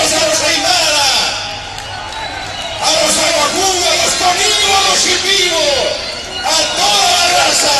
Queremos a los Aymara, a los Aguacú, a los Conillos, a los Silvivos, a toda la raza.